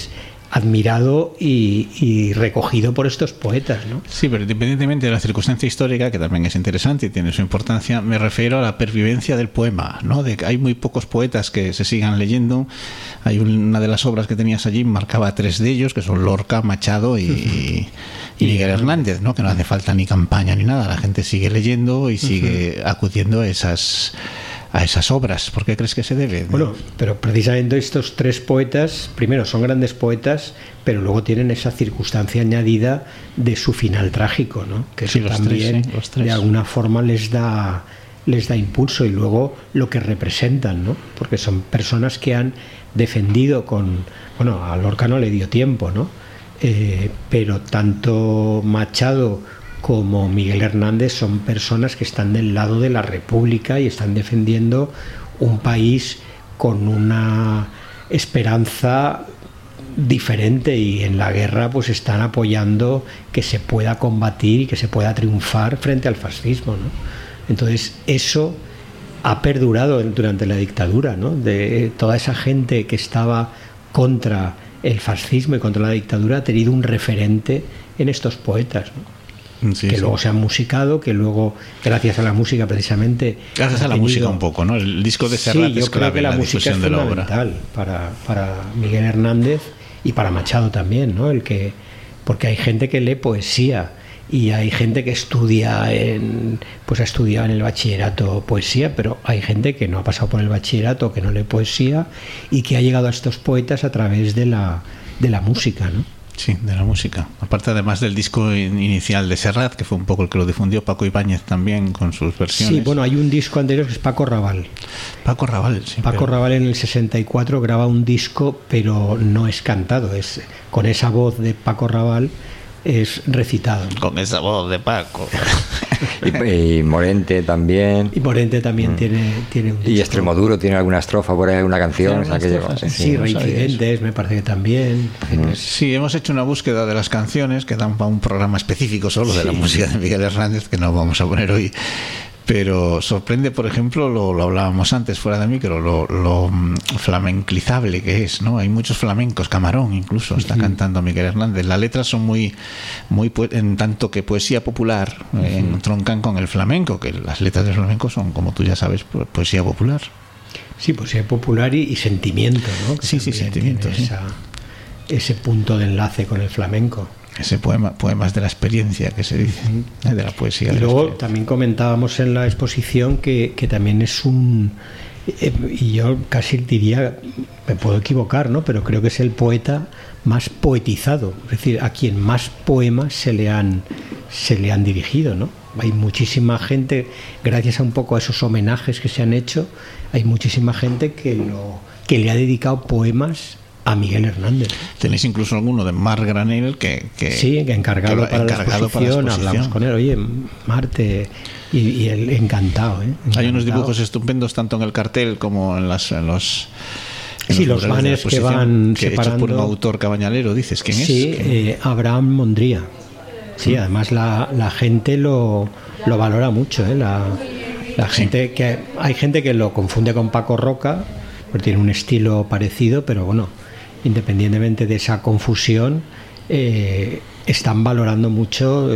admirado y recogido por estos poetas, ¿no? Sí, pero independientemente de la circunstancia histórica, que también es interesante y tiene su importancia, me refiero a la pervivencia del poema, ¿no? De que hay muy pocos poetas que se sigan leyendo. Hay una de las obras que tenías allí, marcaba 3 de ellos, que son Lorca, Machado y Miguel Hernández, ¿no? Que no hace falta ni campaña ni nada, la gente sigue leyendo y sigue acudiendo a esas obras. ¿Por qué crees que se debe? Bueno, pero precisamente estos 3 poetas, primero son grandes poetas, pero luego tienen esa circunstancia añadida de su final trágico, ¿no? Que eso también los tres, de alguna forma les da impulso, y luego lo que representan, ¿no? Porque son personas que han defendido a Lorca no le dio tiempo, ¿no? Pero tanto Machado como Miguel Hernández son personas que están del lado de la República y están defendiendo un país con una esperanza diferente, y en la guerra pues están apoyando que se pueda combatir y que se pueda triunfar frente al fascismo, ¿no? Entonces eso ha perdurado durante la dictadura, ¿no? De toda esa gente que estaba contra el fascismo y contra la dictadura ha tenido un referente en estos poetas, ¿no? Sí, que luego se han musicado, que luego, gracias a la música precisamente... Gracias a la música un poco, ¿no? El disco de Serrat es clave en la difusión de la obra. Yo creo que la música es fundamental para Miguel Hernández y para Machado también, ¿no? Porque hay gente que lee poesía y hay gente que ha estudiado en el bachillerato poesía, pero hay gente que no ha pasado por el bachillerato, que no lee poesía y que ha llegado a estos poetas a través de la música, ¿no? Sí, de la música. Aparte, además del disco inicial de Serrat, que fue un poco el que lo difundió, Paco Ibáñez también con sus versiones. Sí, bueno, hay un disco anterior que es Paco Raval. Paco Raval en el 64 graba un disco, pero no es cantado, es con esa voz de Paco Raval, es recitado, ¿no? Con esa voz de Paco. y Morente también. Y Morente también tiene un disco. Y Extremoduro tiene alguna estrofa por ahí, una canción. Sí, Reincidentes me parece que también. Sí, hemos hecho una búsqueda de las canciones que dan para un programa específico solo de la música de Miguel Hernández, que no vamos a poner hoy. Pero sorprende, por ejemplo, lo hablábamos antes fuera de micro, lo flamenquizable que es, ¿no? Hay muchos flamencos, Camarón incluso está cantando Miguel Hernández. Las letras son muy en tanto que poesía popular, entroncan con el flamenco, que las letras del flamenco son, como tú ya sabes, poesía popular. Sí, poesía popular y sentimiento, ¿no? Que sí, sentimiento. Sí. Ese punto de enlace con el flamenco. Ese poemas de la experiencia que se dice, de la poesía. Y luego también comentábamos en la exposición que también es y yo casi diría, me puedo equivocar, ¿no? Pero creo que es el poeta más poetizado, es decir, a quien más poemas se le han dirigido, ¿no? Hay muchísima gente, gracias a un poco a esos homenajes que se han hecho, hay muchísima gente que le ha dedicado poemas a Miguel Hernández. Tenéis incluso alguno de Mar Granel que encargado para la exposición. Hablamos con él, oye, Marte, y él encantado, encantado. Hay unos dibujos estupendos tanto en el cartel como en los banners que van separando. Hechos por un autor cabañalero, dices, ¿quién es? Sí, Abraham Mondría. Sí, además la gente lo valora mucho, la gente, que hay gente que lo confunde con Paco Roca, porque tiene un estilo parecido, pero bueno, independientemente de esa confusión, están valorando mucho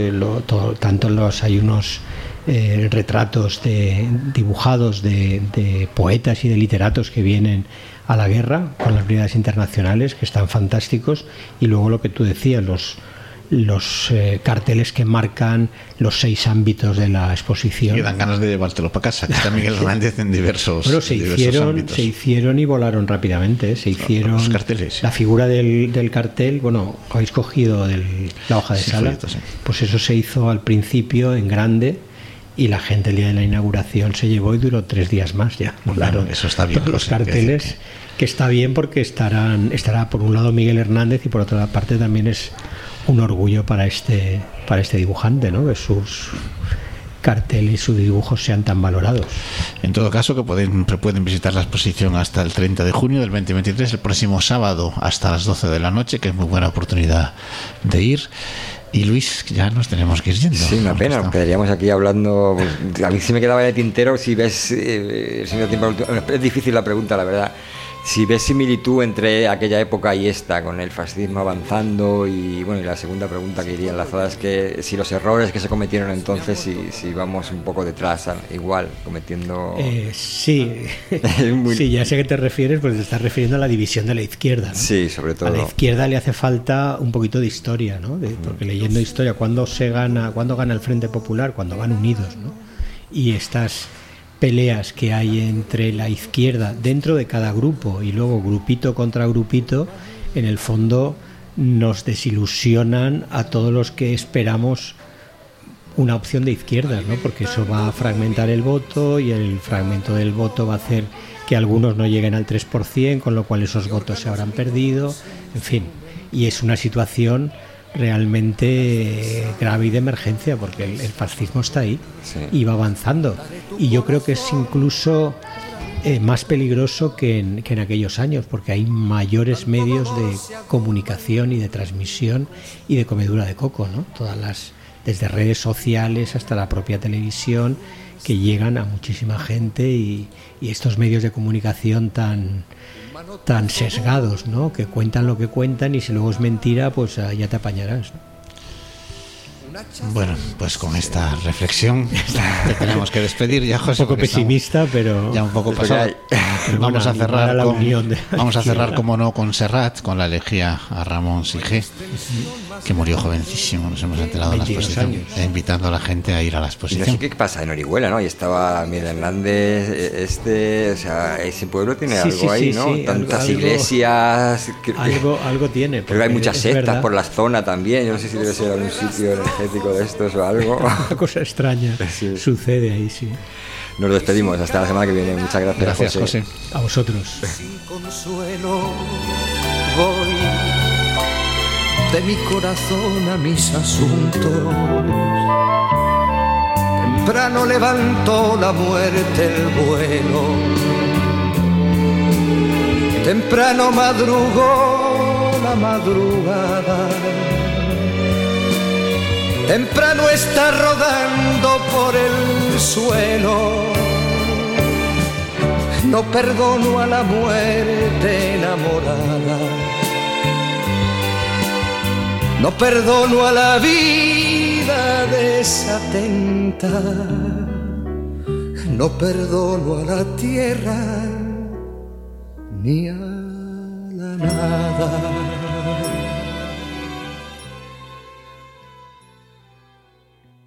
hay unos retratos dibujados de poetas y de literatos que vienen a la guerra con las brigadas internacionales, que están fantásticos, y luego lo que tú decías, los carteles que marcan los 6 ámbitos de la exposición. Y dan ganas de llevártelo para casa, que está Miguel Hernández en diversos ámbitos. Se hicieron y volaron rápidamente. Se hicieron los carteles. La figura del cartel, bueno, habéis cogido la hoja de sala, folleto, sí. Pues eso se hizo al principio en grande, y la gente el día de la inauguración se llevó y duró 3 días más ya. Volaron eso está bien, los carteles, que está bien porque estará por un lado Miguel Hernández, y por otra parte también es un orgullo para este dibujante, ¿no? Que sus carteles y sus dibujos sean tan valorados. En todo caso, que pueden visitar la exposición hasta el 30 de junio del 2023, el próximo sábado hasta las 12 de la noche, que es muy buena oportunidad de ir. Y Luis, ya nos tenemos que ir yendo. Sí, una pena, nos quedaríamos aquí hablando. A mí sí me quedaba de tintero, si ves, si no tiempo, es difícil la pregunta, la verdad. Si ves similitud entre aquella época y esta, con el fascismo avanzando, y bueno, y la segunda pregunta que iría enlazada es que si los errores que se cometieron entonces, si vamos un poco detrás, igual, cometiendo... Sí, sí, ya sé a qué te refieres, pues te estás refiriendo a la división de la izquierda, ¿no? Sí, sobre todo. A la izquierda le hace falta un poquito de historia, ¿no? Porque leyendo historia, ¿cuándo gana el Frente Popular? Cuando van unidos, ¿no? Y estas peleas que hay entre la izquierda dentro de cada grupo y luego grupito contra grupito, en el fondo nos desilusionan a todos los que esperamos una opción de izquierdas, ¿no? Porque eso va a fragmentar el voto y el fragmento del voto va a hacer que algunos no lleguen al 3%, con lo cual esos votos se habrán perdido, en fin, y es una situación realmente grave y de emergencia, porque el fascismo está ahí, sí, y va avanzando, y yo creo que es incluso más peligroso que en aquellos años, porque hay mayores medios de comunicación y de transmisión y de comedura de coco, ¿no? Desde redes sociales hasta la propia televisión, que llegan a muchísima gente, y estos medios de comunicación tan sesgados, ¿no? Que cuentan lo que cuentan, y si luego es mentira, pues ya te apañarás, ¿no? Bueno, pues con esta reflexión te tenemos que despedir ya, José. Un poco pesimista, pero ya un poco pasado. Vamos a cerrar como no, con Serrat, con la elegía a Ramón Sige, que murió jovencísimo. Nos hemos enterado de la exposición, invitando a la gente a ir a la exposición. Y no sé qué pasa en Orihuela, ¿no? Y estaba Miguel Hernández, o sea, ese pueblo tiene algo ahí, ¿no? Sí, tantas iglesias. Algo tiene. Pero hay muchas sectas por la zona también. Yo no sé si debe ser algún sitio energético de estos o algo. Una cosa extraña sucede ahí, sí. Nos despedimos, hasta la semana que viene. Muchas gracias, José. A vosotros. Sin consuelo voy de mi corazón a mis asuntos. Temprano levantó la muerte el vuelo. Temprano madrugó la madrugada. Temprano está rodando por el suelo. No perdono a la muerte enamorada. No perdono a la vida desatenta. No perdono a la tierra ni a la nada.